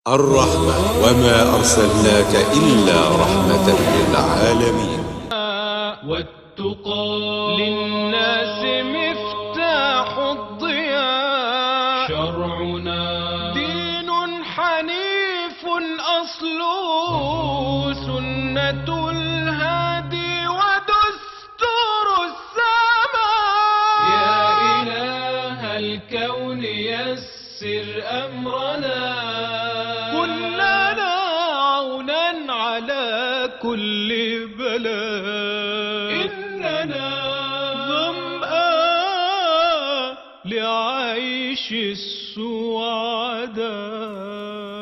الرحمة وما أرسلناك إلا رحمة للعالمين. والتقى للناس مفتاح الضياء، شرعنا دين حنيف أصله سنة الهادي ودستور السماء. يا إله الكون يسر أمرنا، كلنا عونا على كل بلاء. إننا ظمآن لعيش السعداء.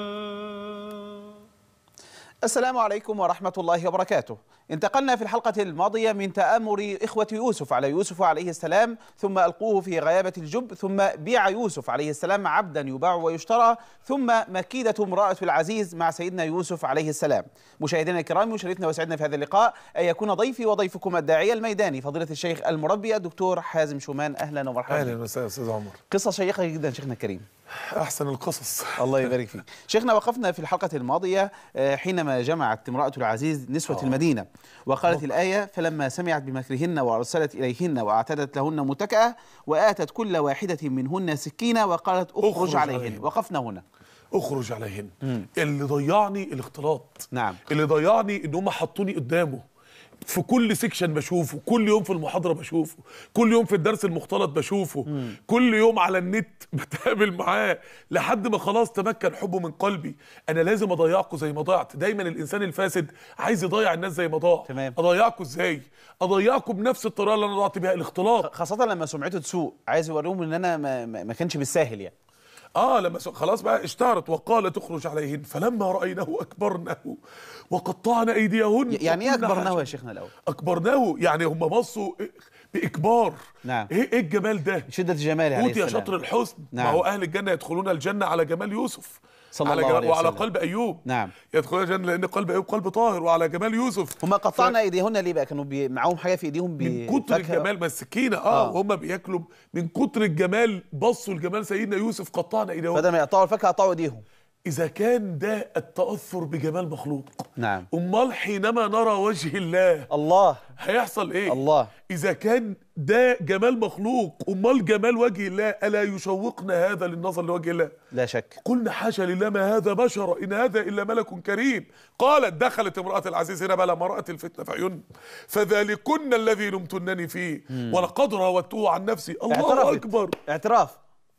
السلام عليكم ورحمة الله وبركاته. انتقلنا في الحلقة الماضية من تآمر إخوة يوسف على يوسف عليه السلام، ثم ألقوه في غيابة الجب، ثم بيع يوسف عليه السلام عبدا يباع ويشترى، ثم مكيدة امرأة العزيز مع سيدنا يوسف عليه السلام. مشاهدينا الكرام، يشرفنا ويسعدنا في هذا اللقاء أن يكون ضيفي وضيفكم الداعية الميداني فضيلة الشيخ المربي الدكتور حازم شومان. أهلا ومرحبا. اهلا وسهلا استاذ عمر. قصة شيقة جدا شيخنا الكريم. احسن القصص. الله يبارك فيك. شيخنا، وقفنا في الحلقة الماضية حينما جمعت امرأة العزيز نسوة المدينة، وقالت الآية: فلما سمعت بمكرهن وأرسلت إليهن وأعتدت لهن متكأة وآتت كل واحدة منهن سكينة وقالت اخرج عليهن. وقفنا هنا. اخرج عليهن. اللي ضيعني الاختلاط. نعم. اللي ضيعني ان هم حطوني قدامه في كل سيكشن بشوفه، كل يوم في المحاضرة بشوفه، كل يوم في الدرس المختلط بشوفه، كل يوم على النت بتقابل معاه، لحد ما خلاص تمكن حبه من قلبي. انا لازم اضيعكم زي ما ضيعت. دايما الانسان الفاسد عايز يضيع الناس زي ما ضاع. تمام. اضيعكم ازاي؟ اضيعكم بنفس الطريقة اللي انا ضيعت بيها، الاختلاط. خاصة لما سمعته تسوء، عايز يوريهم ان انا ما كانش بالساهل يعني. لما خلاص بقى اشتهرت وقالت اخرج عليهن فلما رأيناه أكبرناه وقطعنا أيديهن. يعني ايه أكبرناه يا شيخنا الأول؟ أكبرناه يعني هم بصوا بإكبار. نعم. إيه الجمال ده؟ شدة الجمال عليه أوتي يا السلام. شطر الحسن. نعم. ما هو أهل الجنة يدخلون الجنة على جمال يوسف صلى الله عليه وسلم. وعلى قلب أيوب. نعم. يدخلون الجنة لأن قلب أيوب قلب طاهر، وعلى جمال يوسف. هم قطعنا أيديهن ليه بقى؟ كانوا معاهم حاجة في إيديهم من كتر الجمال، ما السكينة وهم بياكلوا من كتر الجمال، بصوا الجمال سيدنا يوسف قطعنا ايديهم. بدل ما يقطعوا الفاكهة قطعوا ايديهم. إذا كان ده التأثر بجمال مخلوق، نعم، أمال حينما نرى وجه الله هيحصل إيه؟ الله. إذا كان ده جمال مخلوق، أمال جمال وجه الله ألا يشوقنا هذا للنظر لوجه الله؟ لا شك. قلنا حاشا لله ما هذا بشرا إن هذا إلا ملك كريم. قالت دخلت امرأة العزيز هنا بقى لما رأت الفتنة في عيون فذلكن الذي لمتنني فيه ولقد راودته عن نفسي. الله أكبر. اعتراف.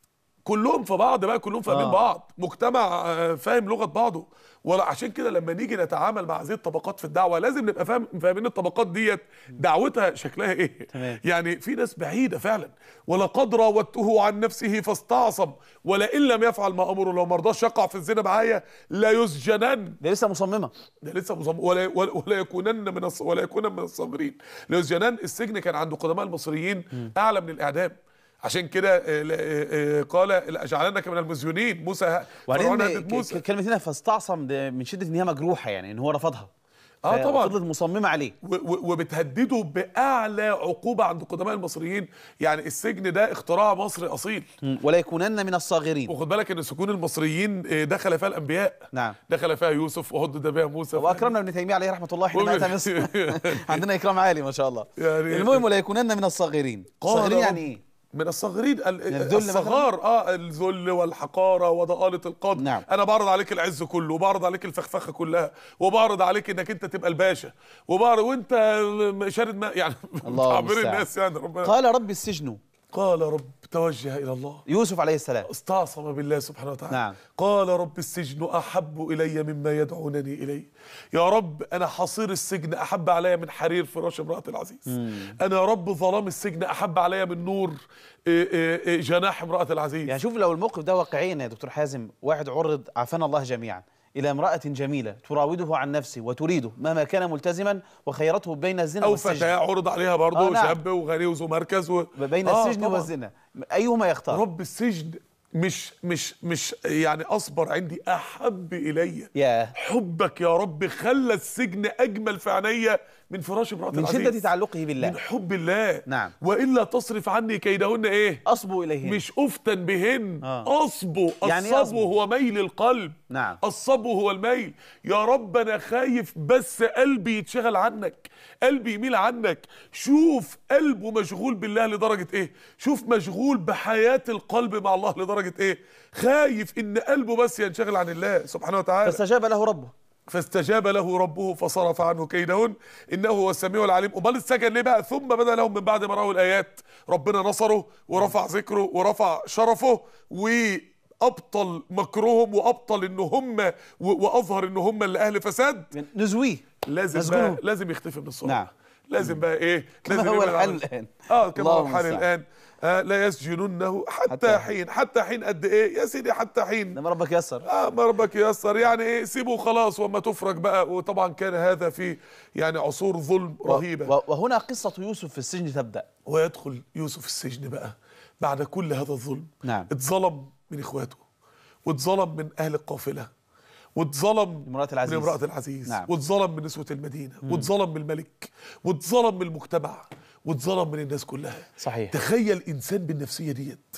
كلهم في بعض بقى، كلهم فاهمين بعض، مجتمع فاهم لغة بعضه. ولا عشان كده لما نيجي نتعامل مع هذه الطبقات في الدعوة لازم نبقى فاهمين الطبقات ديت دعوتها شكلها ايه. تمام. يعني في ناس بعيدة فعلا. ولقد راودته عن نفسه فاستعصم ولئن لم يفعل ما امره، لو ما رضاش يقع في الزنا معايا لا يسجنن. ده لسه مصممة. ده لسه مصمم. ولا يكونن من الصابرين. لا يسجنن. السجن كان عند قدماء المصريين اعلى من الاعدام. عشان كده قال لأجعلنك من المسجونين. موسى وبعدين كلمة هنا فاستعصم ده من شدة ان هي مجروحة، يعني ان هو رفضها. طبعا فضلت مصممة عليه. وبتهدده بأعلى عقوبة عند قدماء المصريين. يعني السجن ده اختراع مصري أصيل. ولا يكونن من الصاغرين. وخد بالك ان سجون المصريين دخل فيها الأنبياء. نعم. دخل فيها يوسف وهدد بها موسى. واكرمنا ابن تيمية عليه رحمة الله حينما اتى مصر. عندنا إكرام عالي ما شاء الله. يعني المهم ولا يكونن من الصاغرين. الصاغرين يعني ايه؟ من الصغيرين. الصغار الذل والحقاره وضآلة القدر. نعم. انا بعرض عليك العز كله، وبعرض عليك الفخفخه كلها، وبعرض عليك انك انت تبقى الباشا، وانت شارد ما يعني تعبير الناس يعني. ربنا قال رب السجن. قال رب توجه الى الله. يوسف عليه السلام استعصم بالله سبحانه وتعالى. نعم. قال رب السجن احب الي مما يدعونني اليه. يا رب انا حصير السجن احب علي من حرير فراش امرأة العزيز. انا يا رب ظلام السجن احب علي من نور جناح امرأة العزيز. يعني شوف لو الموقف ده واقعيا يا دكتور حازم، واحد عرض عافانا الله جميعا إلى امرأة جميلة تراوده عن نفسه وتريده مهما كان ملتزما، وخيرته بين الزنا والسجن. أو فتاة عرض عليها برضه نعم. شاب وغني وذو مركز بين السجن والزنا، أيهما يختار؟ رب السجن مش يعني أصبر عندي، أحب إلي. ياه. حبك يا رب خلى السجن أجمل في عينيا من فراش امرأة من العزيز، شدة تعلقه بالله، من حب الله. نعم. وإلا تصرف عني كيدهن إيه؟ أصبو إليهن، مش أفتن بهن. أصبو، يعني الصبو أصبو هو ميل القلب. نعم. الصبو هو الميل. يا رب أنا خايف بس قلبي يتشغل عنك، قلبي يميل عنك. شوف قلبه مشغول بالله لدرجة إيه، شوف مشغول بحياة القلب مع الله لدرجة إيه، خايف إن قلبه بس ينشغل عن الله سبحانه وتعالى. فاستجاب له ربه فصرف عنه كيدهن انه هو السميع العليم. امال السجن ليه بقى؟ ثم بدا لهم من بعد ما راوا الايات ربنا نصره ورفع ذكره ورفع شرفه وابطل مكرهم وابطل ان هم واظهر ان هم اللي اهل فساد. نزويه، لازم يختفي من الصوره. نعم. لازم بقى ايه، كما هو الحال الان. كما هو الحال الان. لا يسجننه حتى حين. حتى حين قد ايه يا سيدي؟ حتى حين لما ربك ييسر. ما ربك ييسر، يعني ايه، سيبه خلاص وما تفرج بقى. وطبعا كان هذا في يعني عصور ظلم رهيبه. وهنا قصه يوسف في السجن تبدا. ويدخل يوسف السجن بقى بعد كل هذا الظلم. نعم. اتظلم من اخواته، واتظلم من اهل القافله، واتظلم من امرأة العزيز. نعم. واتظلم من نسوة المدينة، واتظلم من الملك، واتظلم من المجتمع، واتظلم من الناس كلها. صحيح. تخيل إنسان بالنفسية ديت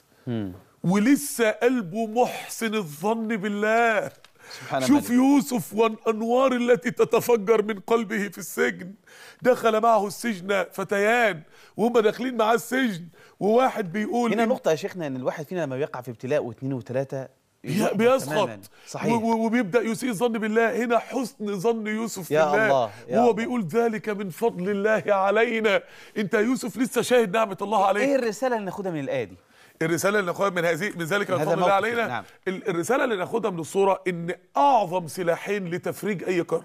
ولسه قلبه محسن الظن بالله. شوف يوسف والأنوار التي تتفجر من قلبه في السجن. دخل معه السجن فتيان وهم داخلين معاه السجن، وواحد بيقول هنا نقطة يا شيخنا، ان الواحد فينا لما بيقع في ابتلاء واثنين وثلاثة بيسخط. صحيح. وبيبدأ يسيء الظن بالله. هنا حسن ظن يوسف يا بالله. الله يا وهو الله. بيقول ذلك من فضل الله علينا. انت يا يوسف لسه شاهد نعمة الله عليك. ايه الرسالة اللي ناخدها من الآية دي؟ الرسالة اللي ناخدها من ذلك من فضل الله علينا. نعم. الرسالة اللي ناخدها من الصورة ان اعظم سلاحين لتفريج اي كرب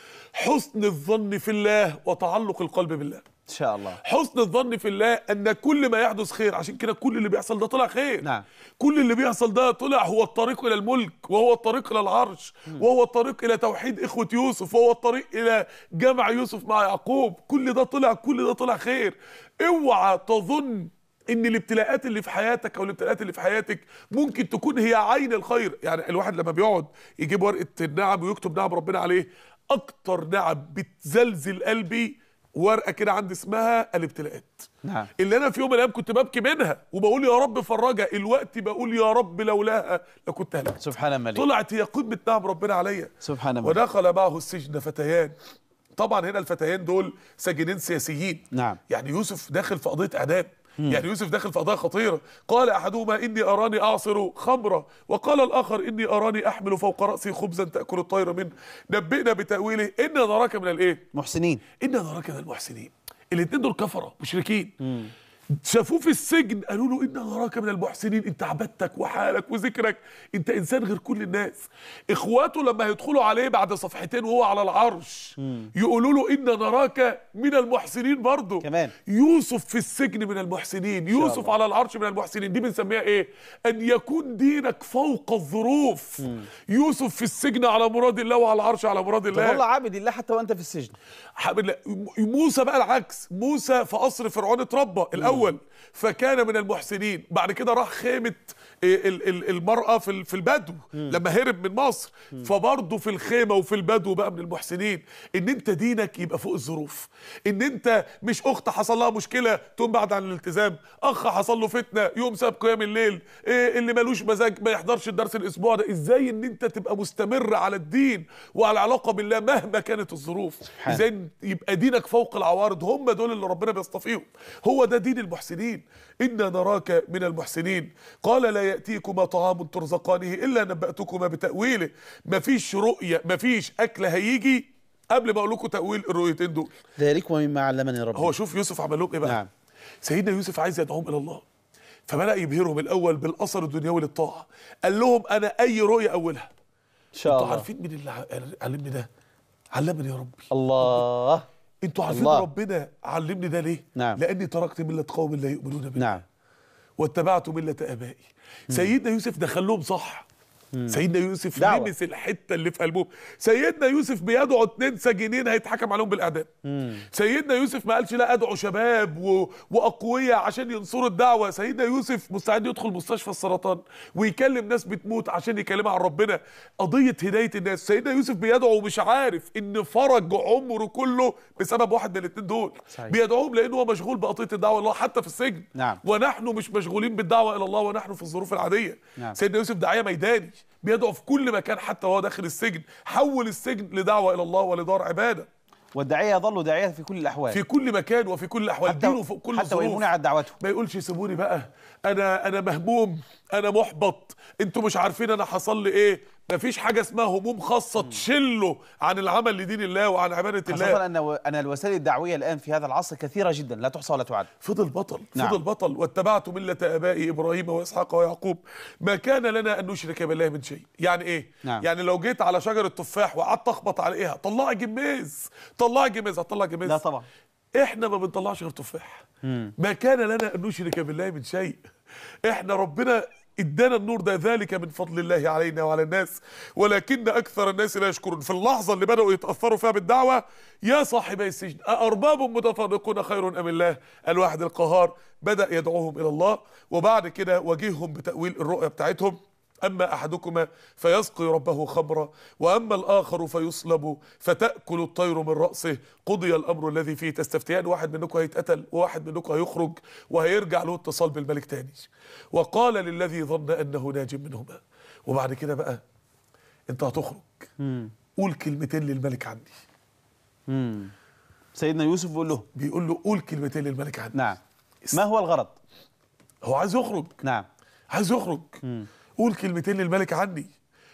حسن الظن في الله وتعلق القلب بالله. ان شاء الله. حسن الظن في الله ان كل ما يحدث خير. عشان كده كل اللي بيحصل ده طلع خير. نعم. كل اللي بيحصل ده طلع هو الطريق الى الملك، وهو الطريق الى العرش، وهو الطريق الى توحيد اخوة يوسف، وهو الطريق الى جمع يوسف مع يعقوب. كل ده طلع خير. اوعى تظن ان الابتلاءات اللي في حياتك او الابتلاءات اللي في حياتك ممكن تكون هي عين الخير. يعني الواحد لما بيقعد يجيب ورقة النعم ويكتب نعم ربنا عليه، اكتر نعم بتزلزل قلبي ورقه كده عندي اسمها الابتلاءات. نعم. اللي انا في يوم من الايام كنت ببكي منها وبقول يا رب فرجها، الوقت بقول يا رب لولاها لكنت هلكت. سبحان الملك. طلعت هي قمه نعم ربنا عليا. سبحان الملك. ودخل معه السجن فتيان. طبعا هنا الفتيان دول ساجنين سياسيين. نعم. يعني يوسف داخل في قضيه اعدام. يعني يوسف داخل في قضايا خطيره. قال احدهما اني اراني اعصر خمرا، وقال الاخر اني اراني احمل فوق راسي خبزا تاكل الطير منه، نبئنا بتاويله انا نراك من الايه؟ محسنين. انا نراك من المحسنين. الاثنين دول كفره مشركين. شافوه في السجن قالوا له إنا نراك من المحسنين. انت عبادتك وحالك وذكرك انت انسان غير كل الناس. اخواته لما هيدخلوا عليه بعد صفحتين وهو على العرش يقولوا له إنا نراك من المحسنين برضه كمان. يوسف في السجن من المحسنين، يوسف على العرش من المحسنين. دي بنسميها ايه؟ ان يكون دينك فوق الظروف. يوسف في السجن على مراد الله وعلى العرش على مراد الله. والله عابد الله حتى وانت في السجن. موسى بقى العكس. موسى في قصر فرعون اتربى الاول فكان من المحسنين. بعد كده راح خيمة المرأة في البدو لما هرب من مصر، فبرضه في الخيمة وفي البدو بقى من المحسنين. ان انت دينك يبقى فوق الظروف. ان انت مش اخت حصل لها مشكلة تقوم بعد عن الالتزام، اخ حصل له فتنة يقوم ساب قيام الليل، اللي مالوش مزاج ما يحضرش الدرس الاسبوع ده. ازاي ان انت تبقى مستمر على الدين وعلى العلاقة بالله مهما كانت الظروف؟ ازاي يبقى دينك فوق العوارض؟ هم دول اللي ربنا بيصطفيهم. هو ده دين المحسنين. إنا نراك من المحسنين. قال لا يأتيكما طعام ترزقانه إلا نبأتكما بتأويله. مفيش رؤية، مفيش أكل هيجي قبل ما أقول لكم تأويل الرؤيتين دول. ذلك ومما علمني ربي. هو شوف يوسف عمل لهم إيه بقى؟ نعم. سيدنا يوسف عايز يدعوهم إلى الله، فبدأ يبهرهم الأول بالأثر الدنيوي للطاعة. قال لهم أنا أي رؤية أولها. إن شاء الله. أنتوا عارفين مين اللي علمني ده؟ علمني يا ربي. الله. انتوا عارفين ربنا علمني ده ليه؟ نعم. لاني تركت مله قوم لا يؤمنون بالله. نعم. واتبعت مله ابائي. سيدنا يوسف دخل لهم صح سيدنا يوسف دعوة. لمس الحته اللي في قلبهم. سيدنا يوسف بيدعو 2 سجينين هيتحكم عليهم بالاعدام. سيدنا يوسف ما قالش لا ادعو شباب واقوياء عشان ينصروا الدعوه. سيدنا يوسف مستعد يدخل مستشفى السرطان ويكلم ناس بتموت عشان يكلمها عن ربنا. قضيه هدايه الناس. سيدنا يوسف بيدعو ومش عارف ان فرج عمره كله بسبب واحد من الاثنين دول. صحيح. بيدعوهم لانه هو مشغول بقضيه الدعوه الى الله حتى في السجن. نعم. ونحن مش مشغولين بالدعوه الى الله ونحن في الظروف العاديه. نعم. سيدنا يوسف داعيه ميداني بيدعو في كل مكان حتى وهو داخل السجن. حول السجن لدعوه الى الله ولدار عباده. والداعية يظل داعية في كل الأحوال، في كل مكان وفي كل الاحوال. دينه فوق كل حتى وإن الظروف. منعت دعوته. ما يقولش سيبوني بقى، انا مهموم، انا محبط، انتوا مش عارفين انا حصل لي ايه. مفيش حاجه اسمها هموم خاصه تشله عن العمل لدين الله وعن عباده الله. خاصة أن الوسائل الدعوية الآن في هذا العصر كثيرة جدا لا تحصى ولا تعد. فضل بطل. نعم. فضل بطل. واتبعت ملة آبائي إبراهيم وإسحاق ويعقوب ما كان لنا أن نشرك بالله من شيء. يعني إيه؟ نعم. يعني لو جيت على شجرة تفاح وقعدت أخبط عليها طلعي جميز، طلعي جميز، هتطلع جميز؟ لا طبعا. إحنا ما بنطلعش غير تفاح. ما كان لنا أن نشرك بالله من شيء. إحنا ربنا ادانا النور ده، ذلك من فضل الله علينا وعلى الناس ولكن اكثر الناس لا يشكرون. في اللحظه اللي بداوا يتاثروا فيها بالدعوه، يا صاحبي السجن أأرباب متفرقون خير ام الله الواحد القهار، بدا يدعوهم الى الله. وبعد كده واجههم بتاويل الرؤيا بتاعتهم. أما أحدكما فيسقي ربه خمرا وأما الآخر فيصلب فتأكل الطير من رأسه قضي الأمر الذي فيه تستفتيان. واحد منكم هيتقتل وواحد منكم هيخرج وهيرجع له اتصال بالملك تاني. وقال للذي ظن أنه ناج منهما. وبعد كده بقى أنت هتخرج، قول كلمتين للملك عني. سيدنا يوسف بيقول له قول كلمتين للملك عني. نعم. ما هو الغرض؟ هو عايز يخرج. نعم. عايز يخرج. قول كلمتين للملك عني.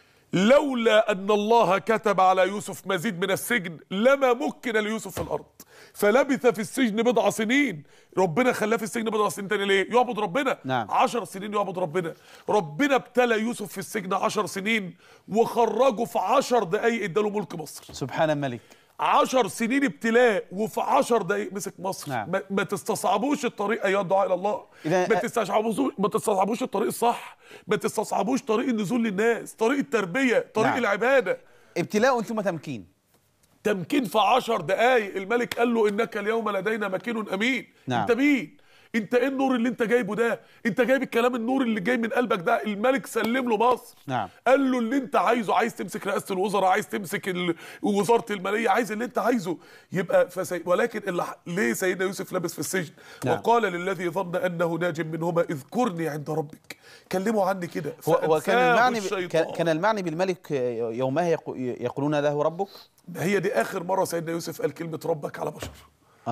لولا أن الله كتب على يوسف مزيد من السجن لما مكن ليوسف في الأرض فلبث في السجن بضع سنين. ربنا خلاه في السجن بضع سنين تاني ليه؟ يعبد ربنا. نعم. 10 سنين يعبد ربنا. ربنا ابتلى يوسف في السجن 10 سنين وخرجه في 10 دقايق اداله ملك مصر. سبحان الملك. 10 سنين ابتلاء وفي 10 دقايق مسك مصر. نعم. ما تستصعبوش الطريق ايها الدعاء الى الله. ما تستصعبوش الطريق الصح. ما تستصعبوش طريق النزول للناس، طريق التربيه، طريق نعم. العباده. ابتلاء ثم تمكين. تمكين في 10 دقايق. الملك قال له انك اليوم لدينا مكين امين. نعم. انت مين؟ انت ايه النور اللي انت جايبه ده؟ انت جايب الكلام النور اللي جاي من قلبك ده. الملك سلم له مصر. نعم. قال له اللي انت عايزه، عايز تمسك رئاسه الوزراء، عايز تمسك وزاره الماليه، عايز اللي انت عايزه يبقى ولكن ليه سيدنا يوسف لابس في السجن؟ نعم. وقال للذي ظن انه ناج منهما اذكرني عند ربك. كلموا عني كده. كان المعني بالملك يومها يقولون له ربك. هي دي اخر مره سيدنا يوسف قال كلمه ربك على بشر.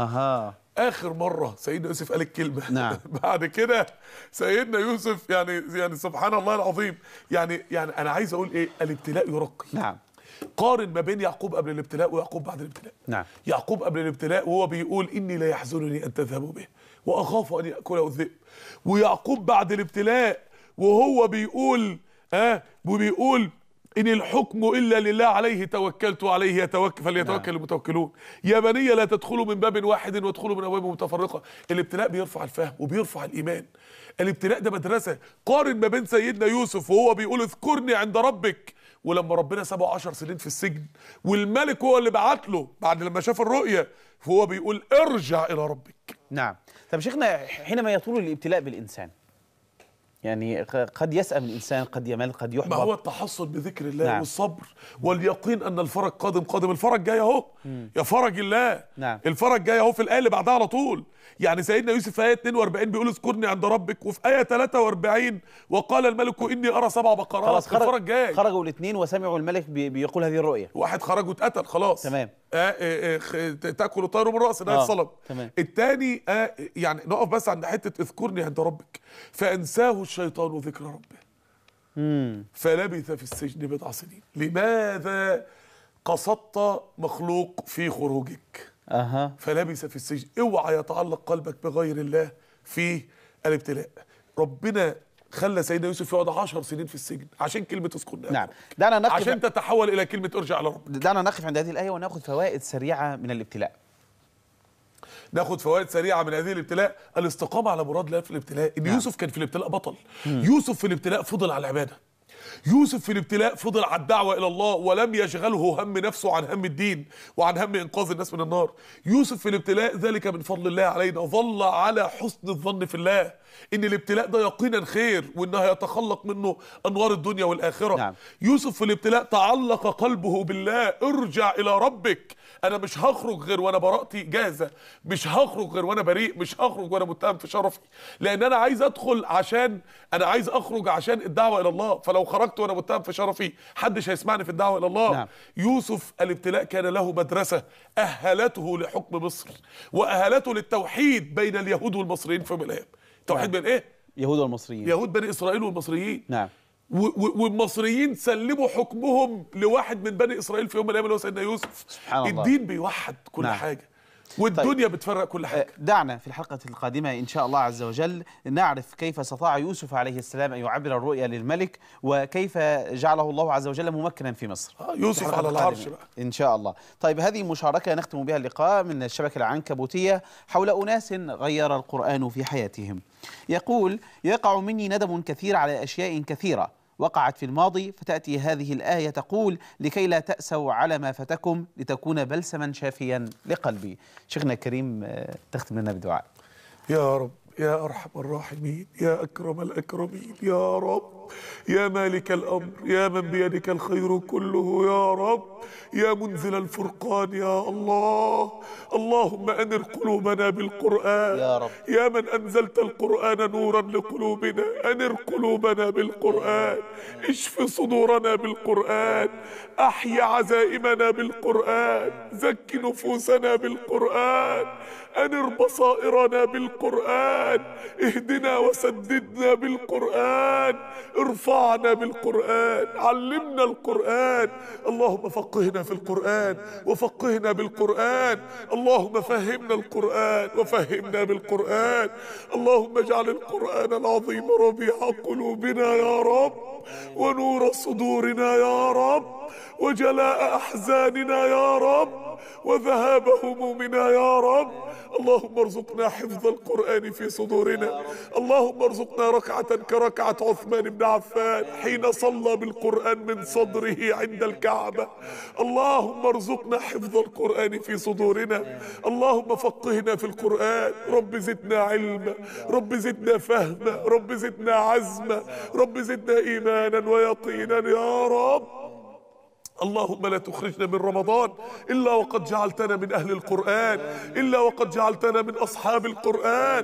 اخر مره سيدنا يوسف قال الكلمه. نعم. بعد كده سيدنا يوسف يعني سبحان الله العظيم. يعني انا عايز اقول ايه؟ الابتلاء يرقي. نعم. قارن ما بين يعقوب قبل الابتلاء ويعقوب بعد الابتلاء. نعم. يعقوب قبل الابتلاء وهو بيقول اني لا يحزنني ان تذهبوا به واخاف ان ياكله الذئب. ويعقوب بعد الابتلاء وهو بيقول وبيقول إن الحكم إلا لله عليه توكلت وعليه فليتوكل المتوكلون. يا بني لا تدخلوا من باب واحد وادخلوا من أبواب متفرقة. الابتلاء بيرفع الفهم وبيرفع الإيمان. الابتلاء ده مدرسة. قارن ما بين سيدنا يوسف وهو بيقول اذكرني عند ربك ولما ربنا سابه 10 سنين في السجن والملك هو اللي بعت له بعد لما شاف الرؤية فهو بيقول ارجع إلى ربك. نعم. طب شيخنا، حينما يطول الابتلاء بالإنسان يعني قد يسأم الإنسان، قد يمل، قد يحبط. ما هو التحصن بذكر الله. نعم. والصبر واليقين أن الفرج قادم. الفرج جاي أهو. يا فرج الله. نعم. الفرج جاي أهو في الآية اللي بعدها على طول. يعني سيدنا يوسف في آية 42 بيقول اذكرني عند ربك، وفي آية 43 وقال الملك إني أرى 7 بقرات. خلاص الفرج جاي. خرجوا الاثنين وسمعوا الملك بيقول هذه الرؤية. واحد خرج واتقتل خلاص. تمام. تاكل الطير من رأس ده الصلب. تمام. الثاني يعني نقف بس عند حتة اذكرني عند ربك فأنساه الشيطان ذكر ربه فلبث في السجن بضع سنين. لماذا قصدت مخلوق في خروجك؟ فلبث في السجن. اوعى يتعلق قلبك بغير الله في الابتلاء. ربنا خلى سيدنا يوسف يقعد 10 سنين في السجن عشان كلمة اذكرني. نعم. دعنا نقف عشان تتحول إلى كلمة ارجع إلى ربك. دعنا نقف عند هذه الآية ونأخذ فوائد سريعة من الابتلاء. ناخد فوائد سريعه من هذه الابتلاء. الاستقامه على مراد الله في الابتلاء. ان يوسف كان في الابتلاء بطل. يوسف في الابتلاء فضل على العباده. يوسف في الابتلاء فضل على الدعوة إلى الله ولم يشغله هم نفسه عن هم الدين وعن هم إنقاذ الناس من النار. يوسف في الابتلاء ذلك من فضل الله علينا، ظل على حسن الظن في الله إن الابتلاء ده يقينا خير وإنه يتخلق منه أنوار الدنيا والآخرة. نعم. يوسف في الابتلاء تعلق قلبه بالله، ارجع إلى ربك، أنا مش هخرج غير وأنا براءتي جاهزة، مش هخرج غير وأنا بريء، مش هخرج وأنا متهم في شرفي، لأن أنا عايز أدخل عشان أنا عايز أخرج عشان الدعوة إلى الله، فلو خرجت وأنا متهم في شرفي محدش هيسمعني في الدعوة إلى الله. نعم. يوسف الابتلاء كان له مدرسة أهلته لحكم مصر وأهلته للتوحيد بين اليهود والمصريين في يوم من الأيام. توحيد بين إيه؟ يهود والمصريين. يهود بني إسرائيل والمصريين. نعم. والمصريين سلموا حكمهم لواحد من بني اسرائيل في يوم من الايام اللي هو سيدنا يوسف. سبحان الله. الدين بيوحد كل نعم. حاجه والدنيا بتفرق كل حاجه. دعنا في الحلقة القادمة إن شاء الله عز وجل نعرف كيف استطاع يوسف عليه السلام أن يعبر الرؤيا للملك، وكيف جعله الله عز وجل ممكنا في مصر. يوسف على العرش بقى إن شاء الله. طيب، هذه مشاركة نختم بها اللقاء من الشبكة العنكبوتية حول أناس غير القرآن في حياتهم. يقول: يقع مني ندم كثير على أشياء كثيرة وقعت في الماضي، فتأتي هذه الآية تقول: لكي لا تأسوا على ما فاتكم لتكون بلسما شافيا لقلبي. شيخنا الكريم، تختم لنا بدعاء. يا رب يا أرحم الراحمين يا أكرم الأكرمين يا رب يا مالك الأمر يا من بيدك الخير كله يا رب يا منزل الفرقان يا الله. اللهم أنر قلوبنا بالقرآن يا رب. يا من أنزلت القرآن نورا لقلوبنا، أنر قلوبنا بالقرآن، اشف صدورنا بالقرآن، أحيا عزائمنا بالقرآن، زك نفوسنا بالقرآن، أنر بصائرنا بالقرآن، اهدنا وسددنا بالقرآن، ارفعنا بالقرآن، علمنا القرآن. اللهم فقهنا في القرآن وفقهنا بالقرآن، اللهم فهمنا القرآن وفهمنا بالقرآن. اللهم اجعل القرآن العظيم ربيع قلوبنا يا رب، ونور صدورنا يا رب، وجلاء أحزاننا يا رب، وذهاب همومنا يا رب. اللهم ارزقنا حفظ القرآن في صدورنا، اللهم ارزقنا ركعة كركعة عثمان بن عفان حين صلى بالقرآن من صدره عند الكعبة. اللهم ارزقنا حفظ القرآن في صدورنا، اللهم فقهنا في القرآن. رب زدنا علما، رب زدنا فهما، رب زدنا عزما، رب زدنا إيمانا ويقينا يا رب. اللهم لا تخرجنا من رمضان إلا وقد جعلتنا من أهل القرآن، إلا وقد جعلتنا من أصحاب القرآن.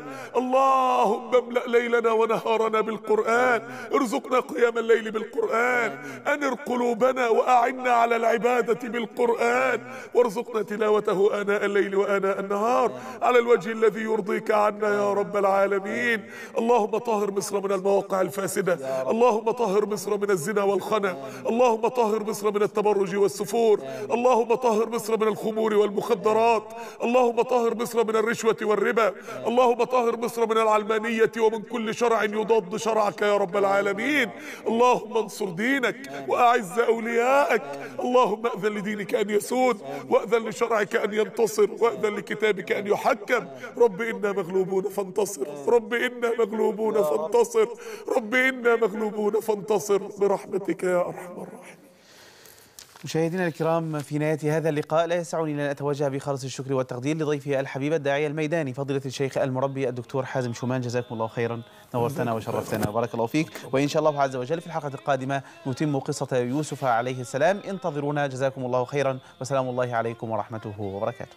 اللهم املأ ليلنا ونهارنا بالقرآن، ارزقنا قيام الليل بالقرآن، أنر قلوبنا وأعنا على العبادة بالقرآن، وارزقنا تلاوته آناء الليل وآناء النهار على الوجه الذي يرضيك عنا يا رب العالمين. اللهم طهر مصر من المواقع الفاسدة، اللهم طهر مصر من الزنا والخنا، اللهم طهر مصر من التبرج والسفور، اللهم طهر مصر من الخمور والمخدرات، اللهم طهر مصر من الرشوة والربا، اللهم طهر مصر من العلمانية ومن كل شرع يضاد شرعك يا رب العالمين. اللهم انصر دينك وأعز أولياءك، اللهم أذن لدينك أن يسود، وأذن لشرعك أن ينتصر، وأذن لكتابك أن يحكم. رب إنا مغلوبون فانتصر، رب إنا مغلوبون فانتصر، رب إنا مغلوبون فانتصر برحمتك يا أرحم الراحمين. مشاهدينا الكرام، في نهاية هذا اللقاء لا يسعني أن أتوجه بخالص الشكر والتقدير لضيفي الحبيب الداعية الميداني فضيلة الشيخ المربي الدكتور حازم شومان. جزاكم الله خيرا، نورتنا وشرفتنا وبارك الله فيك. وإن شاء الله عز وجل في الحلقة القادمة نتم قصة يوسف عليه السلام. انتظرونا، جزاكم الله خيرا، وسلام الله عليكم ورحمته وبركاته.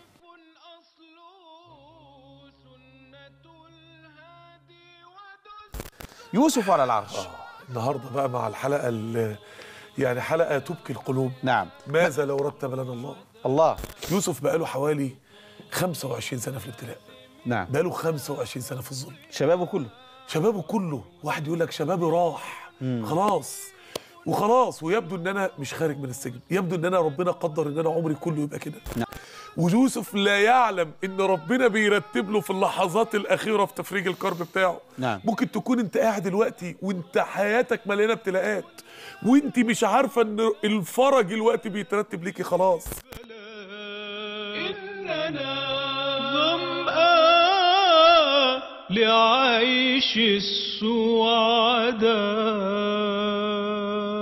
يوسف على العرش. النهارده بقى مع الحلقة يعني حلقة تبكي القلوب. نعم. ماذا لو رتب لنا الله؟ يوسف بقى له حوالي 25 سنة في الابتلاء. نعم. بقى له 25 سنة في الظلم. شبابه كله. واحد يقول لك شبابي راح خلاص ويبدو ان انا مش خارج من السجن، يبدو ان انا ربنا قدر ان انا عمري كله يبقى كده. نعم. ويوسف لا يعلم ان ربنا بيرتب له في اللحظات الاخيره في تفريج الكرب بتاعه. نعم. ممكن تكون انت قاعد دلوقتي وانت حياتك مليانه ابتلاءات وانت مش عارفه ان الفرج الوقت بيترتب ليكي خلاص. إننا ظمآن لعيش السعداء.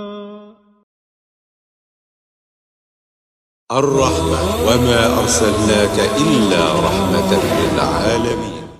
الرحمة وما أرسلناك إلا رحمة للعالمين.